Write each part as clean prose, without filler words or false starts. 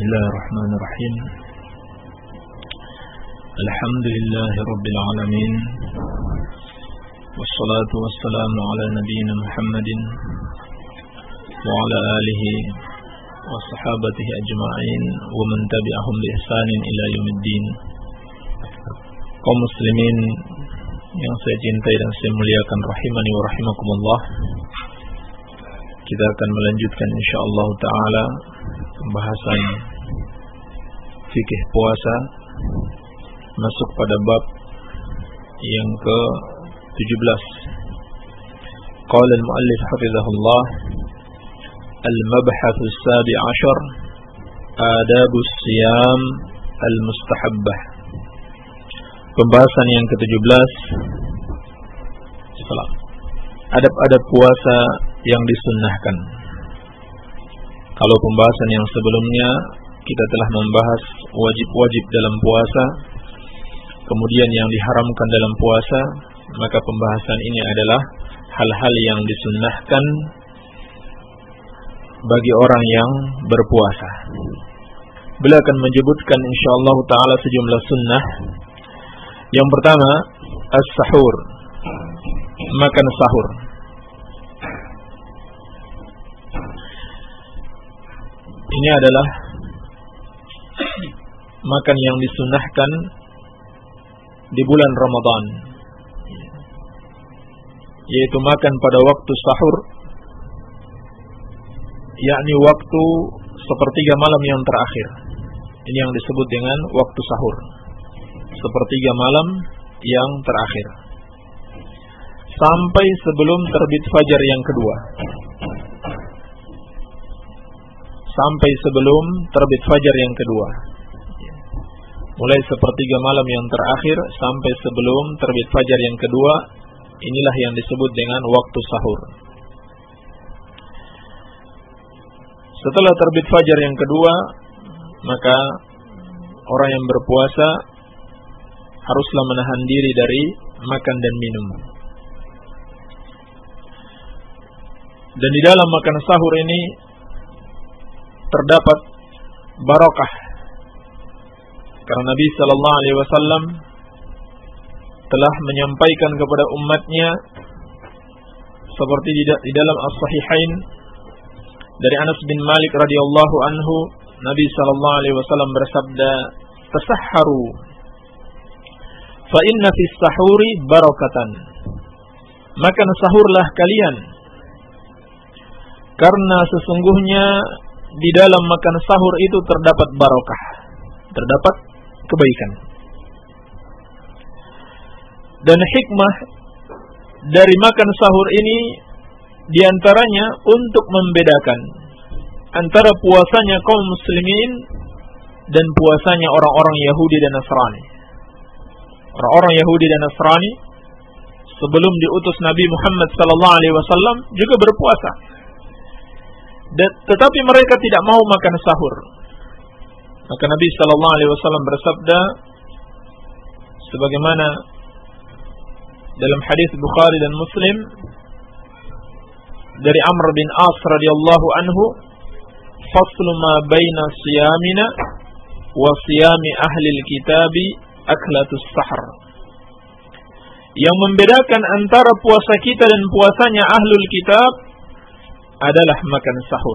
Bismillahirrahmanirrahim. Alhamdulillahi Rabbil Alamin. Wassalatu wassalamu ala nabiyyina Muhammadin wa ala alihi wa sahabatihi ajma'in wa man tabi'ahum bi ihsanin ila yaumiddin. Kaum muslimin yang saya cintai dan saya muliakan, rahimani wa rahimakumullah. Kita akan melanjutkan insyaallah taala pembahasan fikih puasa, masuk pada bab yang ke-17. Qala al-muallif hafizahullah, al-mabhath as-sabi' 'ashar, adab as-siyam al-mustahabbah. Pembahasan yang ke-17, adab-adab puasa yang disunnahkan. Kalau pembahasan yang sebelumnya kita telah membahas wajib-wajib dalam puasa, kemudian yang diharamkan dalam puasa, maka pembahasan ini adalah hal-hal yang disunnahkan bagi orang yang berpuasa. Beliau akan menyebutkan insyaallah taala sejumlah sunnah. Yang pertama, as-sahur, makan sahur. Ini adalah makan yang disunnahkan di bulan Ramadan, yaitu makan pada waktu sahur, yakni waktu sepertiga malam yang terakhir. Ini yang disebut dengan waktu sahur, sepertiga malam yang terakhir, sampai sebelum terbit fajar yang kedua. Sampai sebelum terbit fajar yang kedua. Mulai sepertiga malam yang terakhir sampai sebelum terbit fajar yang kedua, inilah yang disebut dengan waktu sahur. Setelah terbit fajar yang kedua, maka orang yang berpuasa haruslah menahan diri dari makan dan minum. Dan di dalam makan sahur ini terdapat barakah, karena Nabi sallallahu alaihi wasallam telah menyampaikan kepada umatnya seperti di dalam as-sahihain dari Anas bin Malik radhiyallahu anhu, Nabi sallallahu alaihi wasallam bersabda, "Tasahharu fa inna fis sahuri barakatan." Makan sahurlah kalian, karena sesungguhnya di dalam makan sahur itu terdapat barakah, terdapat kebaikan. Dan hikmah dari makan sahur ini diantaranya untuk membedakan antara puasanya kaum muslimin dan puasanya orang-orang Yahudi dan Nasrani. Orang-orang Yahudi dan Nasrani sebelum diutus Nabi Muhammad SAW juga berpuasa. Tetapi mereka tidak mau makan sahur. Maka Nabi SAW bersabda, sebagaimana dalam hadis Bukhari dan Muslim dari Amr bin As radhiyallahu anhu, "Faslu ma baina siyamina wa siyami ahli al-kitabi aklatus sahar." Yang membedakan antara puasa kita dan puasanya ahlul kitab adalah makan sahur.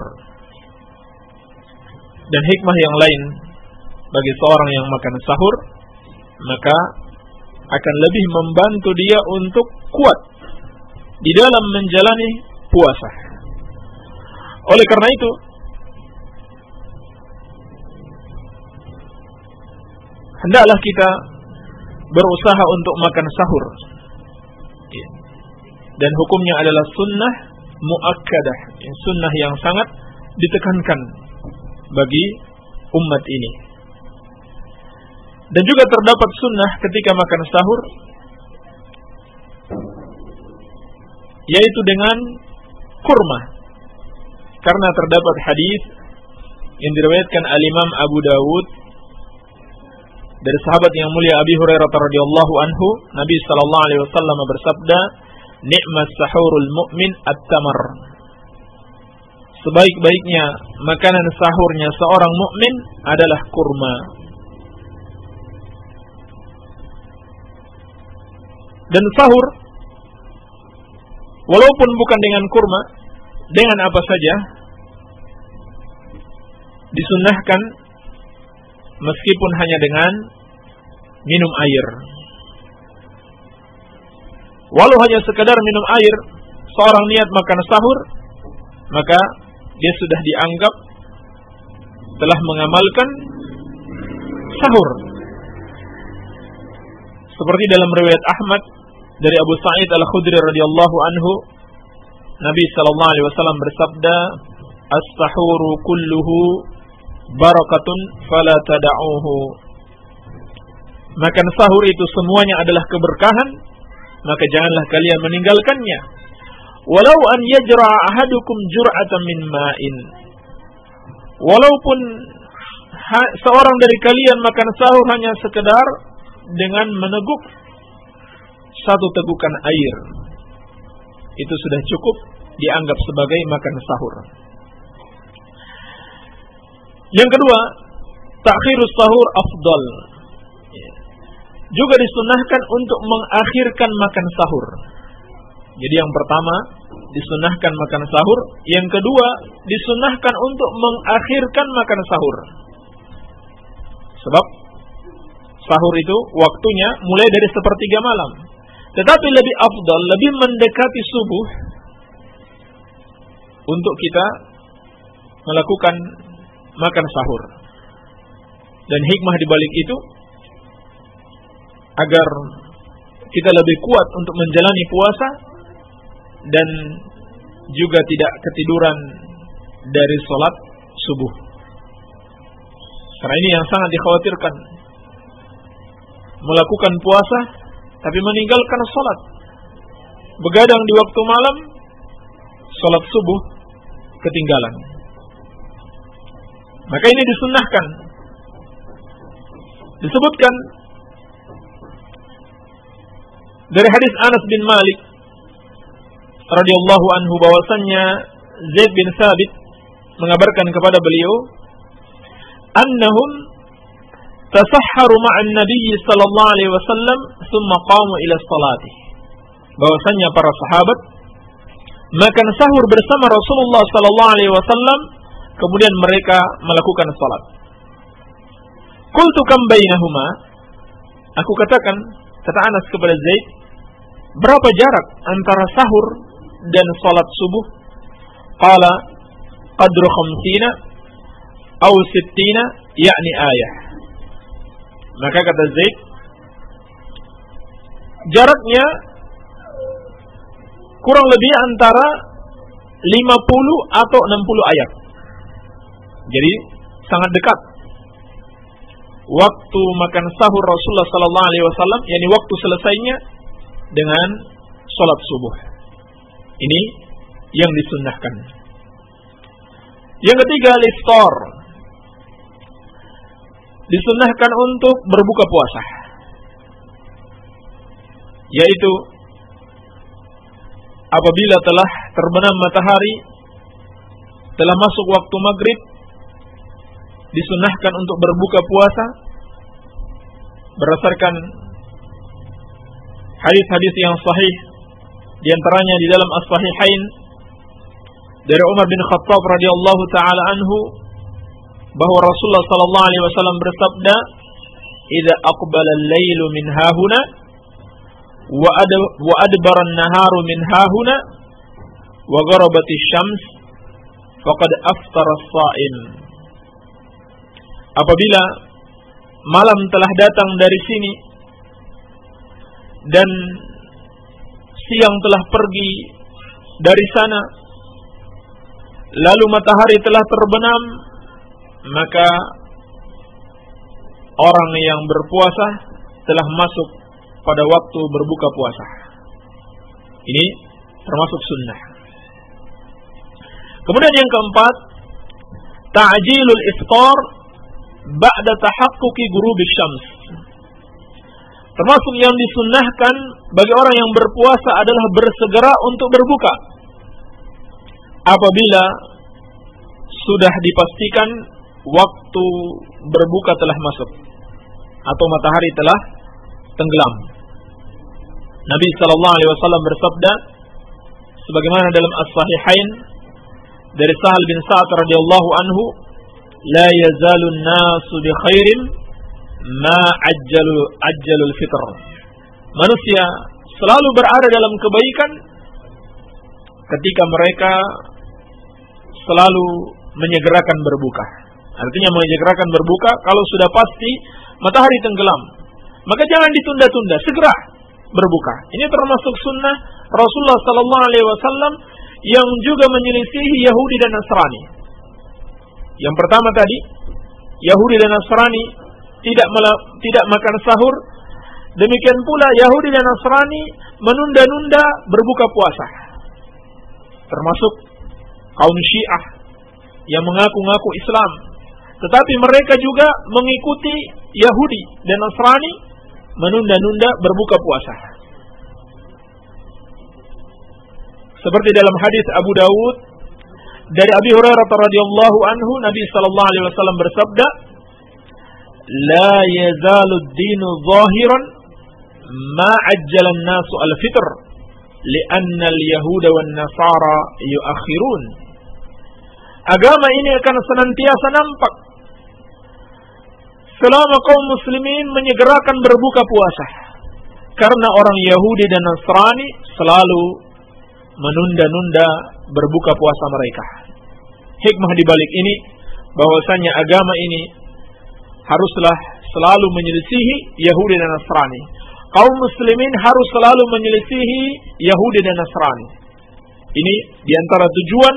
Dan hikmah yang lain bagi seorang yang makan sahur, maka akan lebih membantu dia untuk kuat di dalam menjalani puasa. Oleh karena itu, hendaklah kita berusaha untuk makan sahur. Dan hukumnya adalah sunnah muakkadah, sunnah yang sangat ditekankan bagi umat ini. Dan juga terdapat sunnah ketika makan sahur, yaitu dengan kurma, karena terdapat hadis yang diriwayatkan al-Imam Abu Dawud dari sahabat yang mulia Abi Hurairah radhiyallahu anhu, Nabi sallallahu alaihi wasallam bersabda, "Ni'mas sahurul mu'min at-tamar." sebaik-baiknya makanan sahurnya seorang mukmin adalah kurma. Dan sahur walaupun bukan dengan kurma, dengan apa saja disunnahkan, meskipun hanya dengan minum air. Walau hanya sekadar minum air, seorang niat makan sahur, maka dia sudah dianggap telah mengamalkan sahur. Seperti dalam riwayat Ahmad dari Abu Sa'id Al-Khudri radhiyallahu anhu, Nabi sallallahu alaihi wasallam bersabda, "As-sahuru kulluhu barakatun fala tada'uhu." Makan sahur itu semuanya adalah keberkahan, maka janganlah kalian meninggalkannya. Walau an yajra ahadukum jur'atan min ma'in. Walaupun seorang dari kalian makan sahur hanya sekedar dengan meneguk satu tegukan air, itu sudah cukup dianggap sebagai makan sahur. Yang kedua, ta'khirus sahur afdal. Juga disunnahkan untuk mengakhirkan makan sahur. Jadi yang pertama disunnahkan makan sahur, yang kedua disunnahkan untuk mengakhirkan makan sahur. Sebab sahur itu waktunya mulai dari sepertiga malam. Tetapi lebih afdal, lebih mendekati subuh untuk kita melakukan makan sahur. Dan hikmah di balik itu agar kita lebih kuat untuk menjalani puasa dan juga tidak ketiduran dari sholat subuh. Karena ini yang sangat dikhawatirkan, melakukan puasa tapi meninggalkan sholat, begadang di waktu malam, sholat subuh ketinggalan. Maka ini disunnahkan. Disebutkan dari hadis Anas bin Malik radhiyallahu anhu bahwasannya Zaid bin Thabit mengabarkan kepada beliau, annahum tasahharu ma'an nabiy sallallahu alaihi wasallam thumma qamu ila salati. Bahwasannya para sahabat makan sahur bersama Rasulullah sallallahu alaihi wasallam, kemudian mereka melakukan salat. Qultu kam bainahuma? Aku katakan, kata Anas kepada Zaid, berapa jarak antara sahur dan salat subuh? Qala qadru 50 aw 60, yakni ayah. Maka kata Zaid, jaraknya kurang lebih antara 50 atau 60 ayat. Jadi sangat dekat waktu makan sahur Rasulullah sallallahu alaihi wasallam, yakni waktu selesainya dengan salat subuh. Ini yang disunnahkan. Yang ketiga, al-iftar. Disunnahkan untuk berbuka puasa, yaitu apabila telah terbenam matahari, telah masuk waktu maghrib, disunnahkan untuk berbuka puasa berdasarkan hadis-hadis yang sahih, di antaranya di dalam As-Sahihain dari Umar bin Khattab radhiyallahu taala anhu, bahwa Rasulullah sallallahu alaihi wasallam bersabda, "Idza aqbala al-lailu min hahuna wa adbara an-naharu min hahuna wa gharabat asy-syams faqad aftara as-sha'im." Apabila malam telah datang dari sini dan siang telah pergi dari sana, lalu matahari telah terbenam, maka orang yang berpuasa telah masuk pada waktu berbuka puasa. Ini termasuk sunnah. Kemudian yang keempat, ta'jilul iftar ba'da tahaqquqi ghurubish syams. Termasuk yang disunnahkan bagi orang yang berpuasa adalah bersegera untuk berbuka apabila sudah dipastikan waktu berbuka telah masuk atau matahari telah tenggelam. Nabi sallallahu alaihi wasallam bersabda sebagaimana dalam As-Sahihain dari Sahal bin Sa'ad radhiyallahu anhu, la yazalun nasu bi khairin ma ajjalul fitr. Manusia selalu berada dalam kebaikan ketika mereka selalu menyegerakan berbuka. Artinya menyegerakan berbuka kalau sudah pasti matahari tenggelam, maka jangan ditunda-tunda, segera berbuka. Ini termasuk sunnah Rasulullah sallallahu alaihi wasallam yang juga menyelisihi Yahudi dan Nasrani. Yang pertama tadi, Yahudi dan Nasrani tidak makan sahur. Demikian pula Yahudi dan Nasrani menunda-nunda berbuka puasa. Termasuk kaum Syiah yang mengaku-ngaku Islam, tetapi mereka juga mengikuti Yahudi dan Nasrani menunda-nunda berbuka puasa. Seperti dalam hadis Abu Dawud dari Abi Hurairah radhiyallahu anhu, Nabi sallallahu alaihi wasallam bersabda, "La yazalu ad-dinu zahiran ma ajjala an-nasu al-fitr, li'anna al-yahuda wan-nasara yu'akhirun." Agama ini akan senantiasa nampak selama kaum muslimin menyegerakan berbuka puasa, karena orang Yahudi dan Nasrani selalu menunda-nunda berbuka puasa mereka. Hikmah di balik ini bahwasanya agama ini haruslah selalu menyelisihi Yahudi dan Nasrani. Kaum muslimin harus selalu menyelisihi Yahudi dan Nasrani. Ini diantara tujuan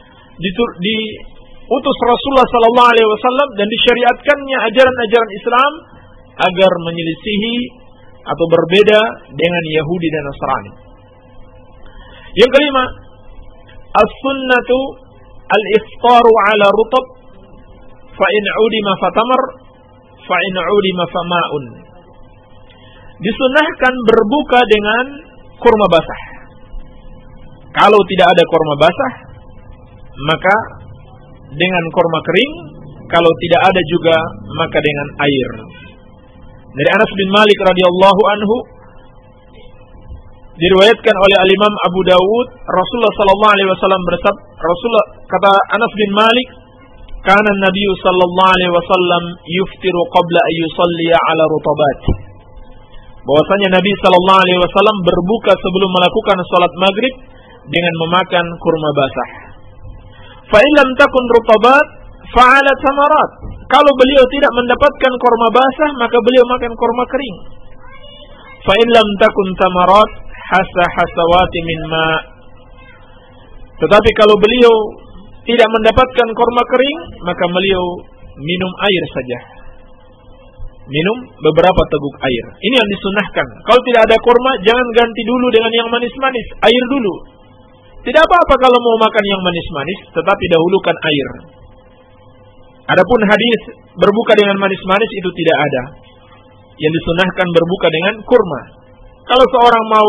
diutus Rasulullah sallallahu alaihi wasallam dan disyariatkannya ajaran-ajaran Islam agar menyelisihi atau berbeda dengan Yahudi dan Nasrani. Yang kelima, as-sunnatu al-iftaru ala rutab fa in udima fatamar fa in udima fama'un. Disunnahkan berbuka dengan kurma basah. Kalau tidak ada kurma basah, maka dengan kurma kering. Kalau tidak ada juga, maka dengan air. Dari Anas bin Malik radhiyallahu anhu, diriwayatkan oleh Al-Imam Abu Dawud, Rasulullah sallallahu alaihi wasallam bersabda, Rasulullah kata Anas bin Malik, "Kana an-nabiy sallallahu alaihi wasallam yuftiru qabla an yusalli ala rutabat." Bahwasanya Nabi sallallahu alaihi wasallam berbuka sebelum melakukan salat maghrib dengan memakan kurma basah. Fa in lam takun rutabat fa ala tamarat. Kalau beliau tidak mendapatkan kurma basah, maka beliau makan kurma kering. Fa in lam takun tamarat hasawati min ma. Tetapi kalau beliau tidak mendapatkan kurma kering, maka beliau minum air saja. Minum beberapa teguk air. Ini yang disunnahkan. Kalau tidak ada kurma, jangan ganti dulu dengan yang manis-manis, air dulu. Tidak apa-apa kalau mau makan yang manis-manis, tetapi dahulukan air. Adapun hadis berbuka dengan manis-manis itu tidak ada. Yang disunnahkan berbuka dengan kurma. Kalau seorang mau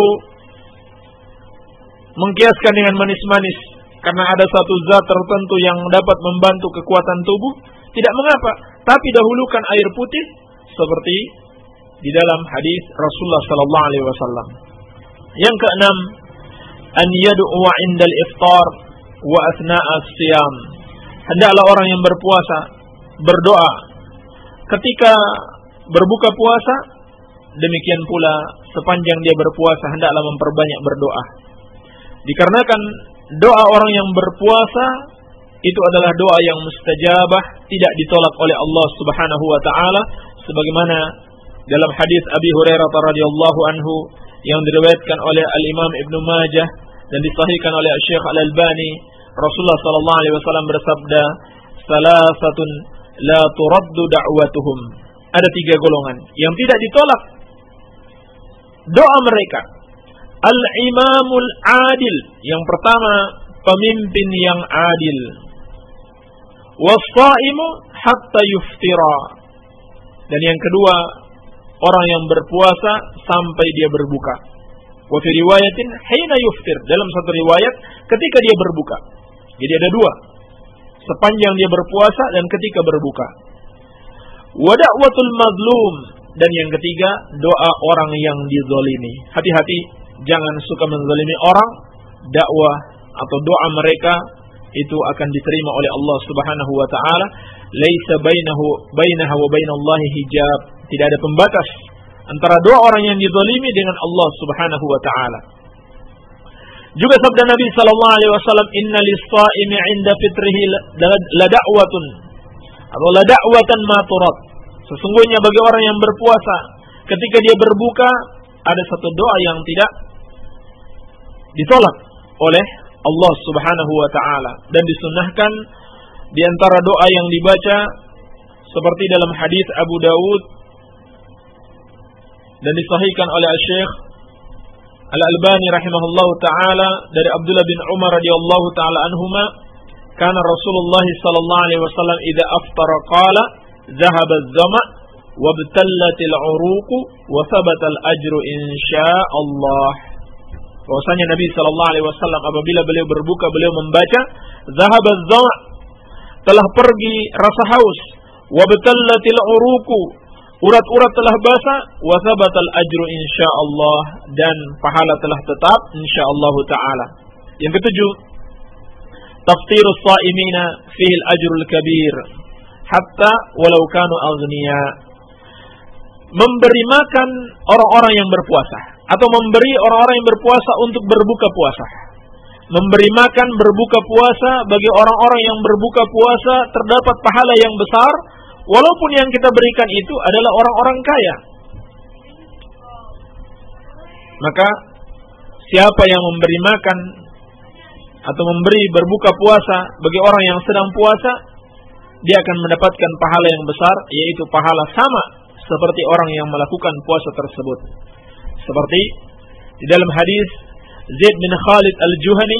mengkiaskan dengan manis-manis karena ada satu zat tertentu yang dapat membantu kekuatan tubuh, tidak mengapa. Tapi dahulukan air putih seperti di dalam hadis Rasulullah sallallahu alaihi wasallam. Yang keenam, an yad'u 'indal iftar wa athna'a as-siyam. Hendaklah orang yang berpuasa berdoa ketika berbuka puasa, demikian pula sepanjang dia berpuasa hendaklah memperbanyak berdoa. Dikarenakan doa orang yang berpuasa itu adalah doa yang mustajabah, tidak ditolak oleh Allah Subhanahu wa taala, sebagaimana dalam hadis Abi Hurairah radhiyallahu anhu yang diriwayatkan oleh Al-Imam Ibnu Majah dan disahihkan oleh Syekh Al-Albani, Rasulullah sallallahu alaihi wasallam bersabda, "Salasatun la turaddu da'watuhum." Ada 3 golongan yang tidak ditolak doa mereka. Al-imamul adil, yang pertama pemimpin yang adil. Was-shaimu hatta yuftira. Dan yang kedua, orang yang berpuasa sampai dia berbuka. Wa fi riwayatin hina yuftir, dalam satu riwayat ketika dia berbuka. Jadi ada 2. sepanjang dia berpuasa dan ketika berbuka. Wa da'watul mazlum, dan yang ketiga, doa orang yang dizalimi. Hati-hati, jangan suka menzalimi orang. Dakwah atau doa mereka itu akan diterima oleh Allah Subhanahu wa taala. Laisa bainaha wa bainallahi hijab. Tidak ada pembatas antara doa orang yang dizalimi dengan Allah Subhanahu wa taala. Juga sabda Nabi sallallahu alaihi wasallam, "Inna lis-shaimi 'inda fitrihi la da'watun." Atau la da'watan ma turad. Sesungguhnya bagi orang yang berpuasa ketika dia berbuka ada satu doa yang tidak ditolak oleh Allah Subhanahu wa taala, dan disunnahkan di antara doa yang dibaca seperti dalam hadis Abu Dawud dan disahihkan oleh Syekh Al-Albani rahimahullahu taala dari Abdullah bin Umar radhiyallahu taala anhuma, kana Rasulullah sallallahu alaihi wasallam idza aftara qala dhahaba adh-dhama' wa btallatil 'uruq wa thabata al-ajru insyaallah. Bahwasanya Nabi sallallahu alaihi wasallam apabila beliau berbuka, beliau membaca dhahaba adh-dhama', telah pergi rasa haus, wa btallatil 'uruq, urat-urat telah basah, wa thabatal ajru insyaallah, dan pahala telah tetap insyaallah taala. Yang ketujuh, taftirus shaimina fihi al-ajrul kabir hatta walau kanu aghniya. Memberi makan orang-orang yang berpuasa, atau memberi orang-orang yang berpuasa untuk berbuka puasa. Memberi makan berbuka puasa bagi orang-orang yang berbuka puasa terdapat pahala yang besar, walaupun yang kita berikan itu adalah orang-orang kaya. Maka siapa yang memberi makan atau memberi berbuka puasa bagi orang yang sedang puasa, dia akan mendapatkan pahala yang besar, yaitu pahala sama seperti orang yang melakukan puasa tersebut. Seperti di dalam hadis Zaid bin Khalid al-Juhani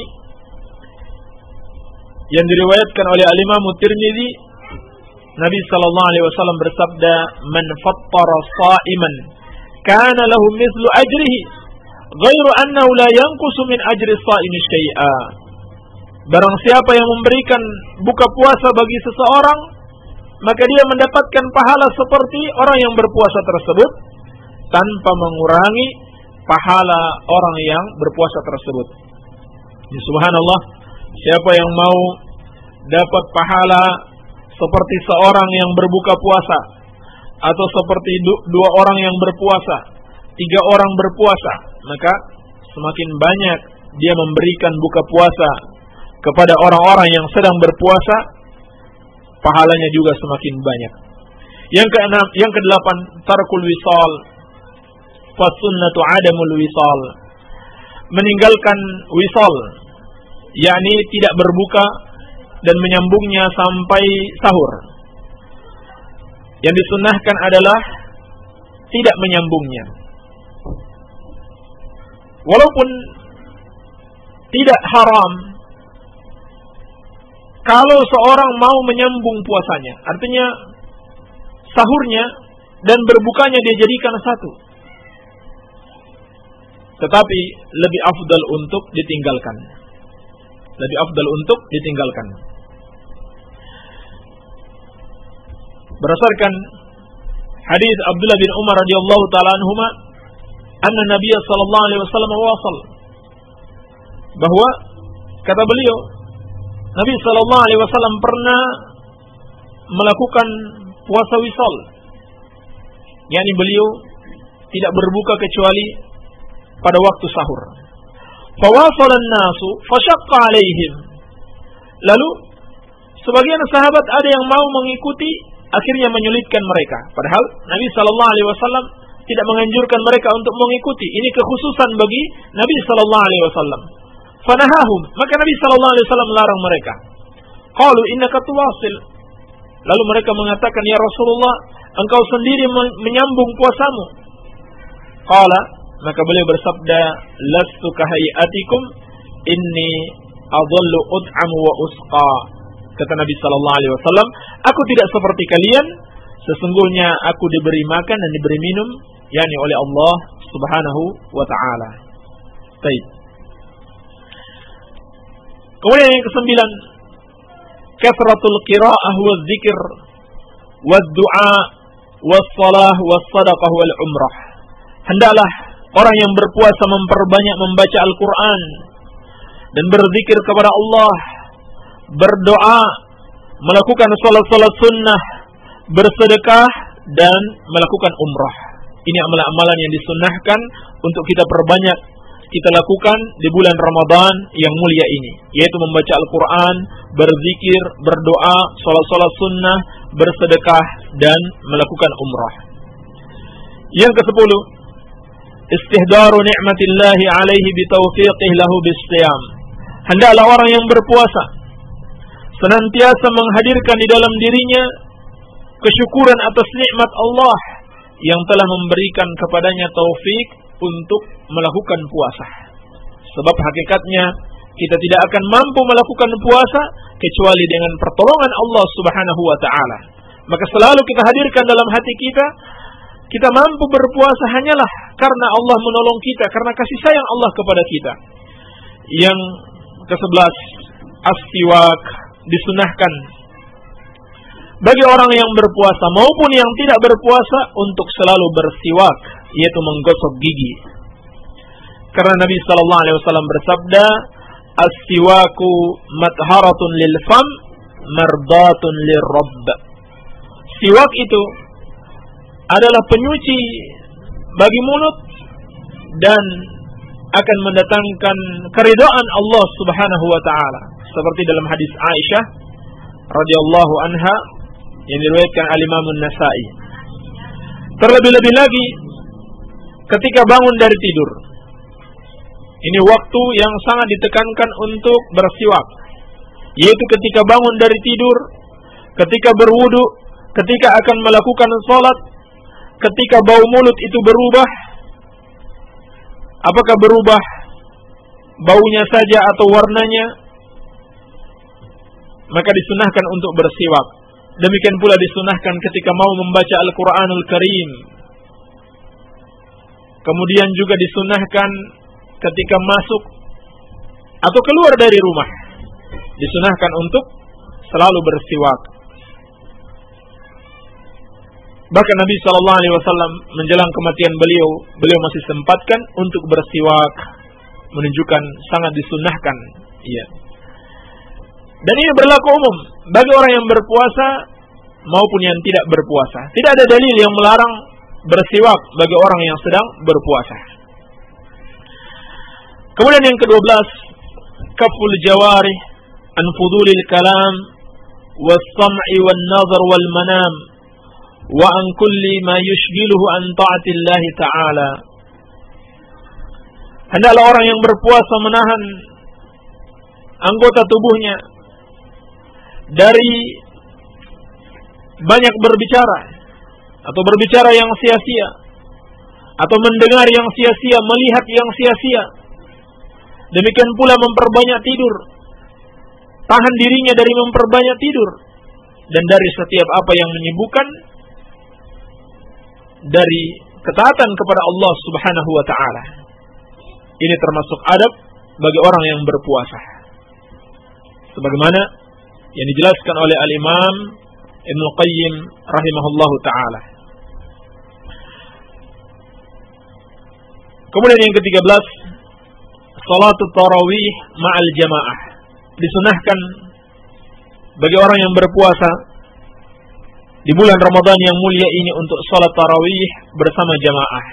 yang diriwayatkan oleh al-Imam Tirmidzi, Nabi sallallahu alaihi wasallam bersabda, "Man fattara sha'iman kana lahu mithlu ajrihi, ghairu annahu la yanqusu min ajri shaimi syai'a." Barang siapa yang memberikan buka puasa bagi seseorang, maka dia mendapatkan pahala seperti orang yang berpuasa tersebut tanpa mengurangi pahala orang yang berpuasa tersebut. Ya, subhanallah, siapa yang mau dapat pahala seperti seorang yang berbuka puasa, atau seperti dua orang yang berpuasa, 3 orang berpuasa, maka semakin banyak dia memberikan buka puasa kepada orang-orang yang sedang berpuasa, pahalanya juga semakin banyak. Yang ke-8, tarkul wisal fa sunnatu adamul wisal. Meninggalkan wisal, yakni tidak berbuka dan menyambungnya sampai sahur. Yang disunnahkan adalah tidak menyambungnya. Walaupun tidak haram kalau seorang mau menyambung puasanya, artinya sahurnya dan berbukanya dia jadikan satu. Tetapi lebih afdal untuk ditinggalkan. Lebih afdal untuk ditinggalkan. Berdasarkan hadis Abdullah bin Umar radhiyallahu taala anhuma, anna Nabi sallallahu alaihi wasallam wasal, bahwa kata beliau, Nabi sallallahu alaihi wasallam pernah melakukan puasa wisal, yakni beliau tidak berbuka kecuali pada waktu sahur. Fawasalan nasu fashaqqa alaihim. Lalu sebagian sahabat ada yang mau mengikuti, akhirnya menyulitkan mereka. Padahal Nabi sallallahu alaihi wasallam tidak menganjurkan mereka untuk mengikuti. Ini kekhususan bagi Nabi sallallahu alaihi wasallam. Fanahahum, maka Nabi sallallahu alaihi wasallam melarang mereka. Qalu innaka tuwasil. Lalu mereka mengatakan, "Ya Rasulullah, engkau sendiri menyambung puasamu." Qala, maka beliau bersabda, "Lastu kahayatikum, inni adhallu ud'amu wa usqa." Kata Nabi sallallahu alaihi wasallam, "Aku tidak seperti kalian, sesungguhnya aku diberi makan dan diberi minum, yakni oleh Allah Subhanahu wa taala." Baik. Kemudian yang ke-9, kathratul qira'ah wa dzikr wa du'a was salah was sadaqah wal umrah. Hendaklah orang yang berpuasa memperbanyak membaca Al-Quran dan berzikir kepada Allah, berdoa, melakukan salat-salat sunnah, bersedekah, dan melakukan umrah. Ini amalan-amalan yang disunnahkan untuk kita perbanyak kita lakukan di bulan Ramadan yang mulia ini, yaitu membaca Al-Quran, berzikir, berdoa, salat-salat sunnah, bersedekah, dan melakukan umrah. Yang ke-10, istihdaru ni'matillahi alaihi bitaufiqih lahu bisiyam. Hendaklah orang yang berpuasa senantiasa menghadirkan di dalam dirinya kesyukuran atas nikmat Allah yang telah memberikan kepadanya taufik untuk melakukan puasa. Sebab hakikatnya kita tidak akan mampu melakukan puasa kecuali dengan pertolongan Allah Subhanahu wa taala. Maka selalu kita hadirkan dalam hati kita mampu berpuasa hanyalah karena Allah menolong kita, karena kasih sayang Allah kepada kita. Yang ke-11, as-siwak, disunahkan bagi orang yang berpuasa maupun yang tidak berpuasa untuk selalu bersiwak, yaitu menggosok gigi. Karena Nabi sallallahu alaihi wasallam bersabda, as-siwaku matharatun lil fam, mardatun lirrabb. Siwak itu adalah penyuci bagi mulut dan akan mendatangkan keridhaan Allah Subhanahu wa taala, seperti dalam hadis Aisyah radhiyallahu anha yang diriwayatkan Al-Imam An-Nasa'i. Terlebih-lebih lagi ketika bangun dari tidur. Ini waktu yang sangat ditekankan untuk bersiwak, yaitu ketika bangun dari tidur, ketika berwudu, ketika akan melakukan salat, ketika bau mulut itu berubah. Apakah berubah baunya saja atau warnanya? Maka disunahkan untuk bersiwak. Demikian pula disunahkan ketika mau membaca Al-Quranul Karim. Kemudian juga disunahkan ketika masuk atau keluar dari rumah. Disunahkan untuk selalu bersiwak. Bahkan Nabi SAW menjelang kematian beliau masih sempatkan untuk bersiwak, menunjukkan sangat disunahkan. Iya. Dan ini berlaku umum bagi orang yang berpuasa maupun yang tidak berpuasa. Tidak ada dalil yang melarang bersiwak bagi orang yang sedang berpuasa. Kemudian yang ke-12, kaful jawarih an fudulil kalam was-sam'i wan-nazar wal-manam wa an kulli ma yushghiluhu an ta'atillahi ta'ala. Hendaklah orang yang berpuasa menahan anggota tubuhnya dari banyak berbicara atau berbicara yang sia-sia atau mendengar yang sia-sia, melihat yang sia-sia. Demikian pula memperbanyak tidur. Tahan dirinya dari memperbanyak tidur dan dari setiap apa yang menyibukkan dari ketaatan kepada Allah Subhanahu wa taala. Ini termasuk adab bagi orang yang berpuasa. Sebagaimana yang dijelaskan oleh Al-Imam Ibnu Qayyim rahimahullahu taala. Kemudian yang ke-13, salatul tarawih ma'al jamaah. Disunahkan bagi orang yang berpuasa di bulan Ramadan yang mulia ini untuk salat tarawih bersama jamaah.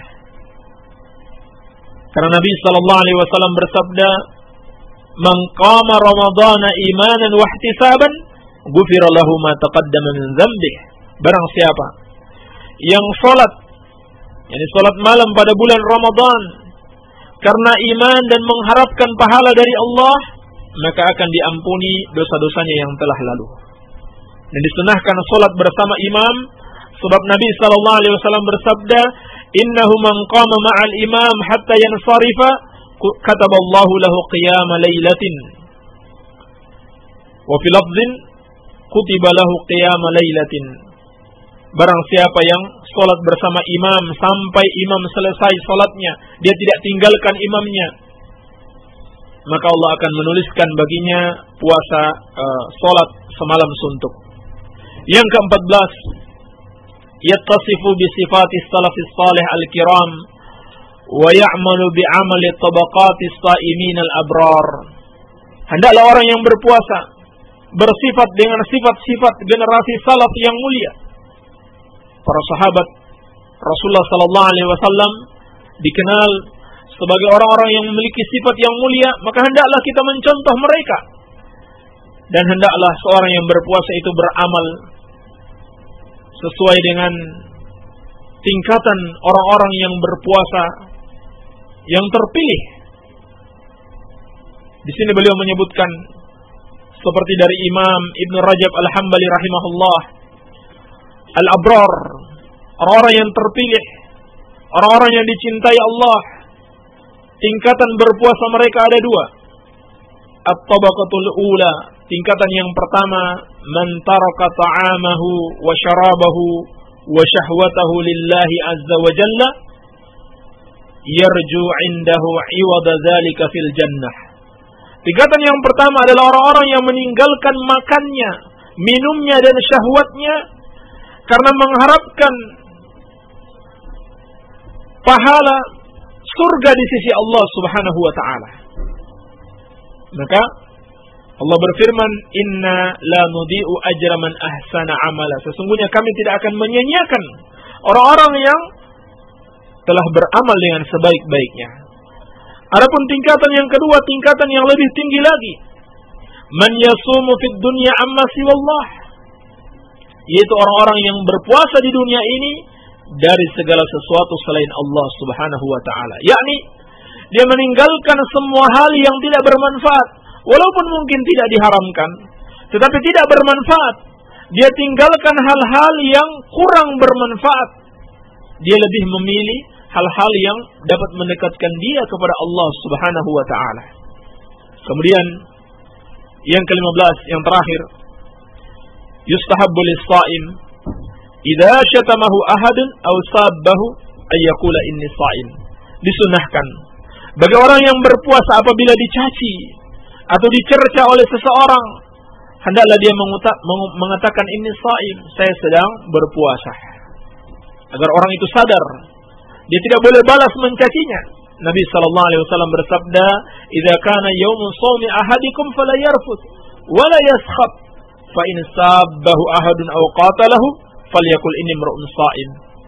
Karena Nabi sallallahu alaihi wasallam bersabda, "Man qama Ramadhana imanan wa ihtisaban, ghufira lahu ma taqaddama min dzambihi." Barang siapa yang salat, yakni salat malam pada bulan Ramadan karena iman dan mengharapkan pahala dari Allah, maka akan diampuni dosa-dosanya yang telah lalu. Dan disunahkan salat bersama imam, sebab Nabi sallallahu alaihi wasallam bersabda, "Innahu man qama ma'al imam hatta yansarifa, kataballahu lahu qiyama lailatin." Wa fi lafdhin, kutiba lahu qiyama lailatin. Barang siapa yang salat bersama imam sampai imam selesai salatnya, dia tidak tinggalkan imamnya, maka Allah akan menuliskan baginya puasa salat semalam suntuk. Yang ke-14, yattasifu bi sifati salafis salih al-kiram wa ya'malu bi 'amali tabaqatis sha'imin al-abrar. Hendaklah orang yang berpuasa bersifat dengan sifat-sifat generasi salaf yang mulia. Para sahabat Rasulullah sallallahu alaihi wasallam dikenal sebagai orang-orang yang memiliki sifat yang mulia, maka hendaklah kita mencontoh mereka. Dan hendaklah seorang yang berpuasa itu beramal sesuai dengan tingkatan orang-orang yang berpuasa yang terpilih. Di sini beliau menyebutkan seperti dari Imam Ibn Rajab Al-Hambali rahimahullah, al-abrar, orang-orang yang terpilih, orang-orang yang dicintai Allah. Tingkatan berpuasa mereka ada dua. At-tabaqatul ula, tingkatan yang pertama, man taraka ta'amahu wa syarabahu wa syahwatahu lillahi azza wa jalla yarju indahu iwada dzalika fil jannah. Tingkatan yang pertama adalah orang-orang yang meninggalkan makannya, minumnya dan syahwatnya karena mengharapkan pahala surga di sisi Allah Subhanahu wa taala. Maka Allah berfirman, "Inna la nudhi'u ajra man ahsana amala." Sesungguhnya kami tidak akan menyia-nyiakan orang-orang yang telah beramal dengan sebaik-baiknya. Adapun tingkatan yang kedua, tingkatan yang lebih tinggi lagi, man yasumu fid dunya amma siwallah, yaitu orang-orang yang berpuasa di dunia ini dari segala sesuatu selain Allah Subhanahu wa taala. Yakni dia meninggalkan semua hal yang tidak bermanfaat, walaupun mungkin tidak diharamkan, tetapi tidak bermanfaat. Dia tinggalkan hal-hal yang kurang bermanfaat. Dia lebih memilih hal-hal yang dapat mendekatkan dia kepada Allah Subhanahu wa taala. Kemudian yang ke-15, yang terakhir, yustahabbu lis-sha'im idza syatamahu ahadun aw sabbahu ay yaqula inni sha'im. Disunnahkan bagi orang yang berpuasa apabila dicaci atau dicerca oleh seseorang, hendaklah dia mengatakan inni sha'im, saya sedang berpuasa. Agar orang itu sadar, dia tidak boleh balas mencacinya. Nabi sallallahu alaihi wasallam bersabda, "Idza kana yaumu shaumi ahadikum fala yarfuth wa la yaskhab, fa in sabbahu ahadun aw qatalahu falyakul inni mar'un sha'im."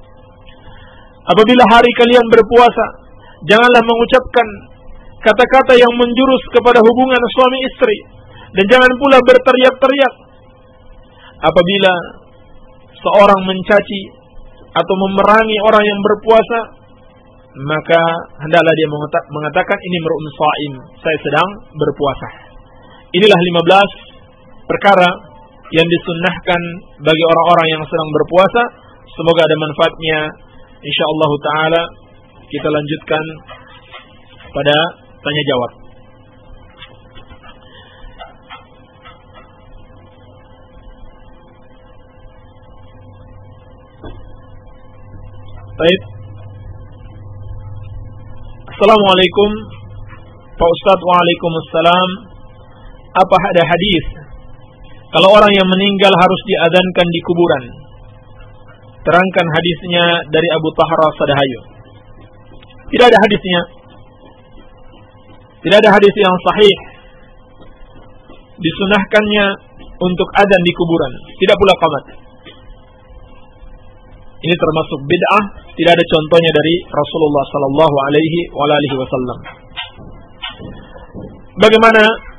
Apabila hari kalian berpuasa, janganlah mengucapkan kata-kata yang menjurus kepada hubungan suami istri, dan jangan pula berteriak-teriak. Apabila seorang mencaci atau memerangi orang yang berpuasa, maka hendaklah dia mengatakan ini mar'un sha'im, saya sedang berpuasa. Inilah 15 perkara yang disunnahkan bagi orang-orang yang sedang berpuasa. Semoga ada manfaatnya. Insyaallah taala kita lanjutkan pada tanya jawab. Baik. Assalamualaikum Pak Ustadz. Waalaikumsalam. Apa ada hadis kalau orang yang meninggal harus diadzankan di kuburan? Terangkan hadisnya dari Abu Tahra Sadahayu. Tidak ada hadisnya. Tidak ada hadis yang sahih disunahkannya untuk adzan di kuburan. Tidak pula qamat. Ini termasuk bid'ah, tidak ada contohnya dari Rasulullah sallallahu alaihi wasallam. Bagaimana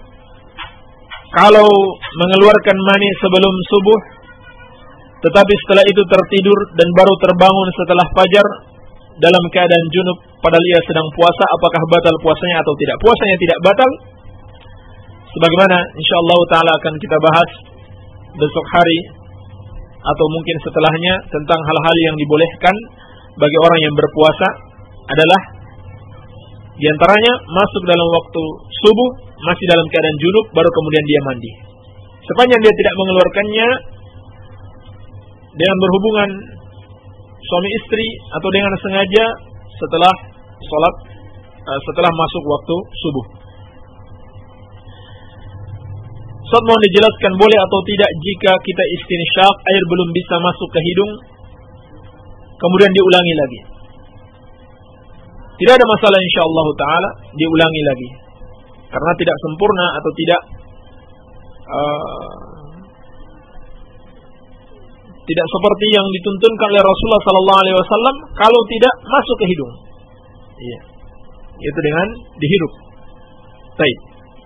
kalau mengeluarkan mani sebelum subuh, tetapi setelah itu tertidur dan baru terbangun setelah fajar dalam keadaan junub padahal ia sedang puasa, apakah batal puasanya atau tidak? Puasanya tidak batal. Sebagaimana insyaallah taala akan kita bahas besok hari atau mungkin setelahnya tentang hal-hal yang dibolehkan bagi orang yang berpuasa adalah diantaranya masuk dalam waktu subuh masih dalam keadaan junub baru kemudian dia mandi. Sepanjang dia tidak mengeluarkannya dengan berhubungan suami istri atau dengan sengaja setelah sholat, setelah masuk waktu subuh. Ustaz, mohon dijelaskan boleh atau tidak jika kita istinsyaq air belum bisa masuk ke hidung kemudian diulangi lagi? Tidak ada masalah insyaallah taala diulangi lagi. Karena tidak sempurna atau tidak seperti yang dituntunkan oleh Rasulullah sallallahu alaihi wasallam kalau tidak masuk ke hidung. Iya. Itu dengan dihirup. Baik.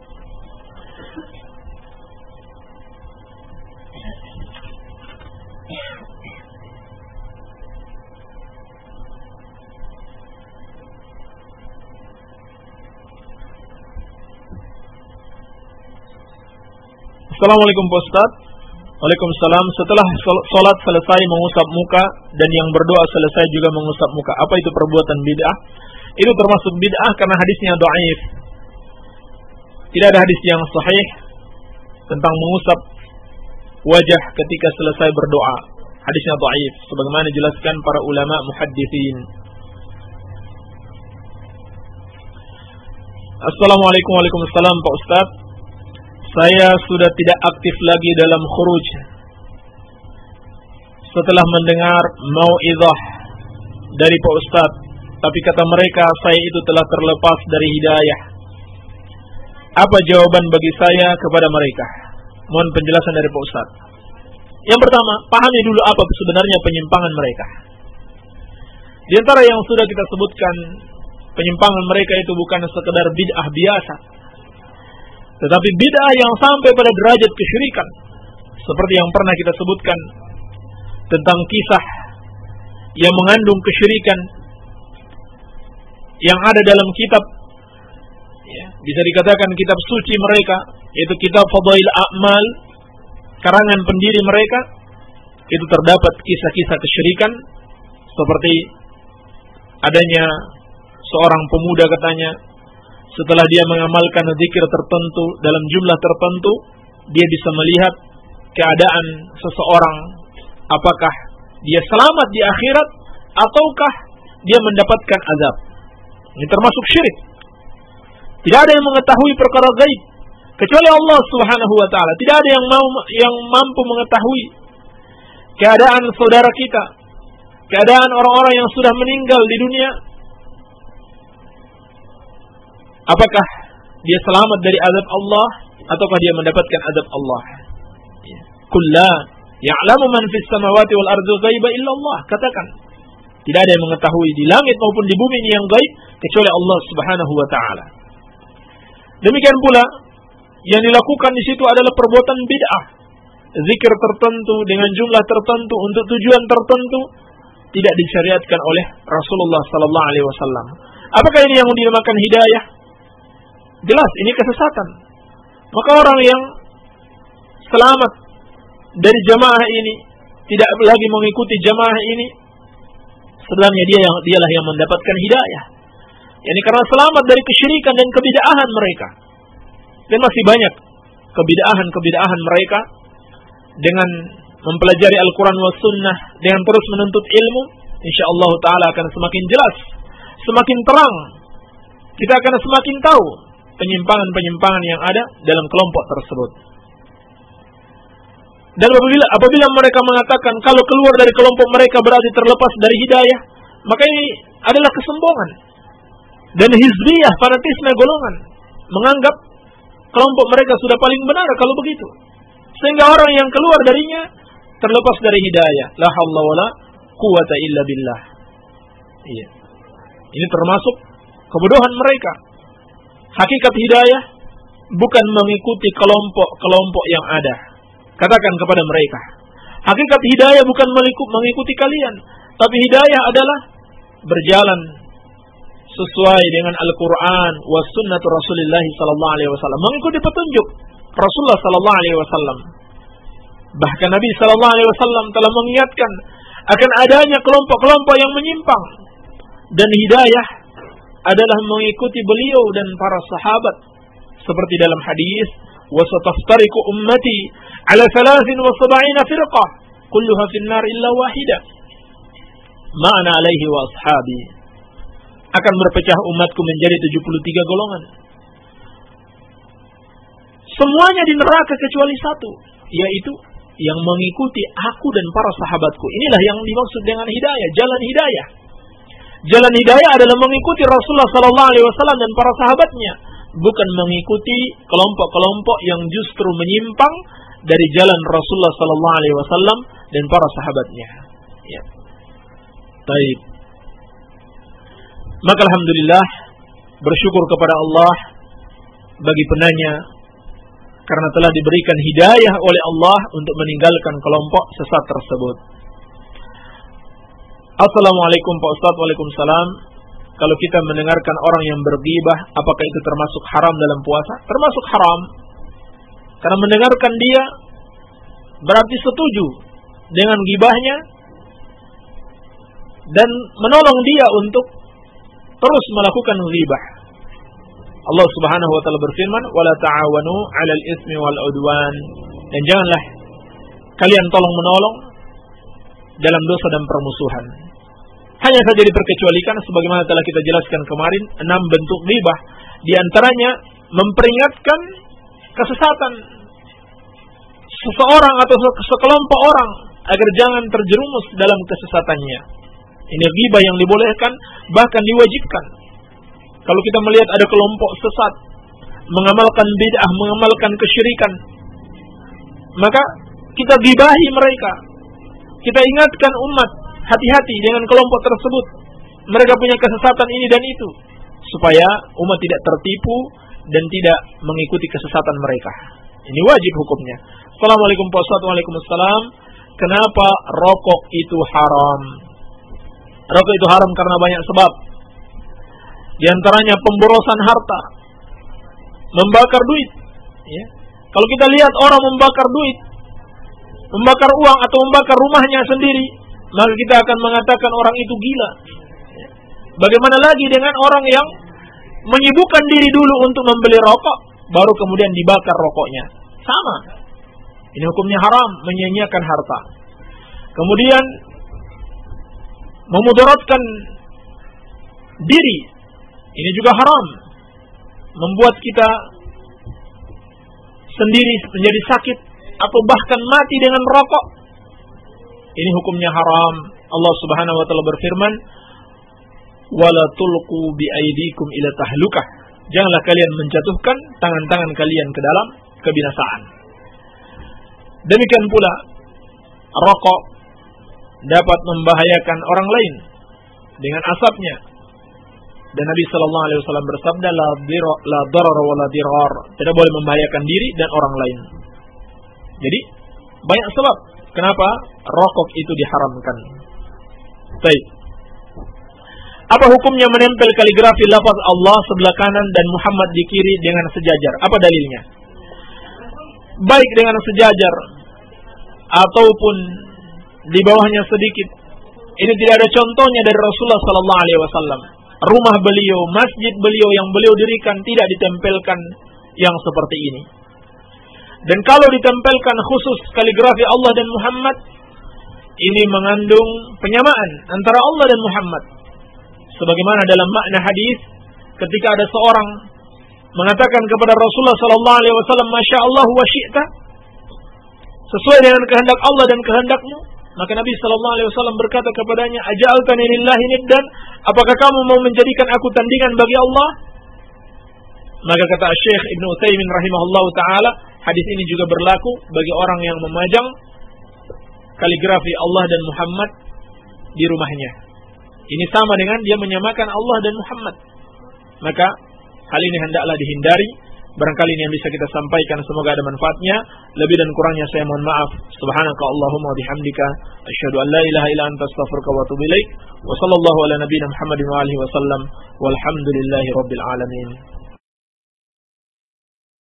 Assalamualaikum Pak Ustaz. Waalaikumsalam. Setelah sholat selesai mengusap muka dan yang berdoa selesai juga mengusap muka, apa itu perbuatan bid'ah? Itu termasuk bid'ah karena hadisnya dhaif. Tidak ada hadis yang sahih tentang mengusap wajah ketika selesai berdoa. Hadisnya dhaif sebagaimana dijelaskan para ulama muhadditsin. Assalamualaikum. Waalaikumsalam Pak Ustaz. Saya sudah tidak aktif lagi dalam khuruj setelah mendengar mau'izah dari Pak Ustaz, tapi kata mereka saya itu telah terlepas dari hidayah. Apa jawaban bagi saya kepada mereka? Mohon penjelasan dari Pak Ustaz. Yang pertama, pahami dulu apa sebenarnya penyimpangan mereka. Di antara yang sudah kita sebutkan, penyimpangan mereka itu bukan sekedar bid'ah biasa, tetapi bid'ah yang sampai pada derajat kesyirikan. Seperti yang pernah kita sebutkan tentang kisah yang mengandung kesyirikan yang ada dalam kitab, ya, bisa dikatakan kitab suci mereka, yaitu kitab Fadail A'mal, karangan pendiri mereka. Itu terdapat kisah-kisah kesyirikan, seperti adanya seorang pemuda katanya, setelah dia mengamalkan zikir tertentu dalam jumlah tertentu, dia bisa melihat keadaan seseorang, apakah dia selamat di akhirat ataukah dia mendapatkan azab. Ini termasuk syirik. Tidak ada yang mengetahui perkara gaib kecuali Allah Subhanahu wa taala. Tidak ada yang mampu mengetahui keadaan saudara kita, keadaan orang-orang yang sudah meninggal di dunia, apakah dia selamat dari azab Allah ataukah dia mendapatkan azab Allah. Qul la ya'lamu man fis samawati wal ardi ghaiba illa Allah. Katakan, tidak ada yang mengetahui di langit maupun di bumi ini yang gaib kecuali Allah Subhanahu wa taala. Demikian pula yang dilakukan di situ adalah perbuatan bid'ah. Zikir tertentu dengan jumlah tertentu untuk tujuan tertentu tidak disyariatkan oleh Rasulullah sallallahu alaihi wasallam. Apakah ini yang dinamakan hidayah? Jelas ini kesesatan. Maka orang yang selamat dari jamaah ini tidak lagi mengikuti jamaah ini, sebenarnya dialah yang mendapatkan hidayah. Yani karena selamat dari kesyirikan dan kebid'ahan mereka. Dan masih banyak kebid'ahan mereka dengan mempelajari Al-Quran wa Sunnah, dengan terus menuntut ilmu, insyaallah ta'ala akan semakin jelas, semakin terang. Kita akan semakin tahu penyimpangan-penyimpangan yang ada dalam kelompok tersebut. Dan apabila mereka mengatakan kalau keluar dari kelompok mereka berarti terlepas dari hidayah, maka ini adalah kesombongan dan hizbiyah, fanatisme golongan, menganggap kelompok mereka sudah paling benar kalau begitu, sehingga orang yang keluar darinya terlepas dari hidayah. La haula wala quwata illa billah. Iya. Ini termasuk kebodohan mereka. Hakikat hidayah bukan mengikuti kelompok-kelompok yang ada. Katakan kepada mereka, hakikat hidayah bukan mengikuti kalian, tapi hidayah adalah berjalan sesuai dengan Al-Quran wa sunnatu Rasulullah sallallahu alaihi wasallam, mengikuti petunjuk Rasulullah sallallahu alaihi wasallam. Bahkan Nabi sallallahu alaihi wasallam telah mengingatkan akan adanya kelompok-kelompok yang menyimpang, dan hidayah adalah mengikuti beliau dan para sahabat, seperti dalam hadis, wa sataftariqu ummati ala 73 firqah kulluha fin nar illa wahidah ma ana alaihi wa ashabi. Akan berpecah umatku menjadi 73 golongan. Semuanya di neraka kecuali satu, yaitu yang mengikuti aku dan para sahabatku. Inilah yang dimaksud dengan hidayah, jalan hidayah. Jalan hidayah adalah mengikuti Rasulullah SAW dan para sahabatnya, bukan mengikuti kelompok-kelompok yang justru menyimpang dari jalan Rasulullah SAW dan para sahabatnya. Ya. Baik. Maka alhamdulillah, bersyukur kepada Allah bagi penanya karena telah diberikan hidayah oleh Allah untuk meninggalkan kelompok sesat tersebut. Assalamualaikum Pak Ustaz. Waalaikumsalam. Kalau kita mendengarkan orang yang berghibah, apakah itu termasuk haram dalam puasa? Termasuk haram. Karena mendengarkan dia berarti setuju dengan ghibahnya dan menolong dia untuk terus melakukan ghibah. Allah Subhanahu wa taala berfirman, "Wala ta'awanu 'alal itsmi wal 'udwan." Dan janganlah kalian tolong-menolong dalam dosa dan permusuhan. Hanya saja diperkecualikan sebagaimana telah kita jelaskan kemarin 6 bentuk ghibah. Di antaranya memperingatkan kesesatan seseorang atau sekelompok orang agar jangan terjerumus dalam kesesatannya. Ini ghibah yang dibolehkan, bahkan diwajibkan. Kalau kita melihat ada kelompok sesat mengamalkan bid'ah, mengamalkan kesyirikan, maka kita ghibahi mereka. Kita ingatkan umat, hati-hati dengan kelompok tersebut. Mereka punya kesesatan ini dan itu, supaya umat tidak tertipu dan tidak mengikuti kesesatan mereka. Ini wajib hukumnya. Assalamualaikum Pak Ustaz. Waalaikumsalam. Kenapa rokok itu haram? Rokok itu haram karena banyak sebab. Di antaranya pemborosan harta, membakar duit. Ya. Kalau kita lihat orang membakar duit, membakar uang atau membakar rumahnya sendiri, maka kita akan mengatakan orang itu gila. Ya. Bagaimana lagi dengan orang yang menyibukkan diri dulu untuk membeli rokok, baru kemudian dibakar rokoknya? Sama. Ini hukumnya haram, menyia-nyiakan harta. Kemudian memudaratkan diri. Ini juga haram. Membuat kita sendiri menjadi sakit atau bahkan mati dengan rokok. Ini hukumnya haram. Allah Subhanahu wa taala berfirman, "Wala tulqu bi aydikum ila tahlukah." Janganlah kalian menjatuhkan tangan-tangan kalian ke dalam kebinasaan. Demikian pula rokok dapat membahayakan orang lain dengan asapnya. Dan Nabi sallallahu alaihi wasallam bersabda, la darar wa la dirar. Tidak boleh membahayakan diri dan orang lain. Jadi banyak sebab kenapa rokok itu diharamkan. Baik. Apa hukumnya menempel kaligrafi lafaz Allah sebelah kanan dan Muhammad di kiri dengan sejajar? Apa dalilnya? Baik dengan sejajar ataupun di bawahnya sedikit. Ini tidak ada contohnya dari Rasulullah sallallahu alaihi wasallam. Rumah beliau, masjid beliau yang beliau dirikan tidak ditempelkan yang seperti ini. Dan kalau ditempelkan khusus kaligrafi Allah dan Muhammad, ini mengandung penyamaan antara Allah dan Muhammad. Sebagaimana dalam makna hadis, ketika ada seorang mengatakan kepada Rasulullah sallallahu alaihi wasallam, "Masya Allah wa syi'ta," sesuai dengan kehendak Allah dan kehendakmu, maka Nabi sallallahu alaihi wasallam berkata kepadanya, "Aja'altani lillahi niddan?" Apakah kamu mau menjadikan aku tandingan bagi Allah? Maka kata Syekh Ibnu Utsaimin rahimahullahu taala, hadis ini juga berlaku bagi orang yang memajang kaligrafi Allah dan Muhammad di rumahnya. Ini sama dengan dia menyamakan Allah dan Muhammad. Maka hal ini hendaklah dihindari. Barangkali ini yang bisa kita sampaikan, semoga ada manfaatnya. Lebih dan kurangnya saya mohon maaf. Subhanaka Allahumma wa bihamdika, asyhadu an la ilaha illa anta, astaghfiruka wa atubu ilaik. Wa sallallahu ala nabiyyina Muhammadin wa alihi wasallam. Walhamdulillahi rabbil alamin.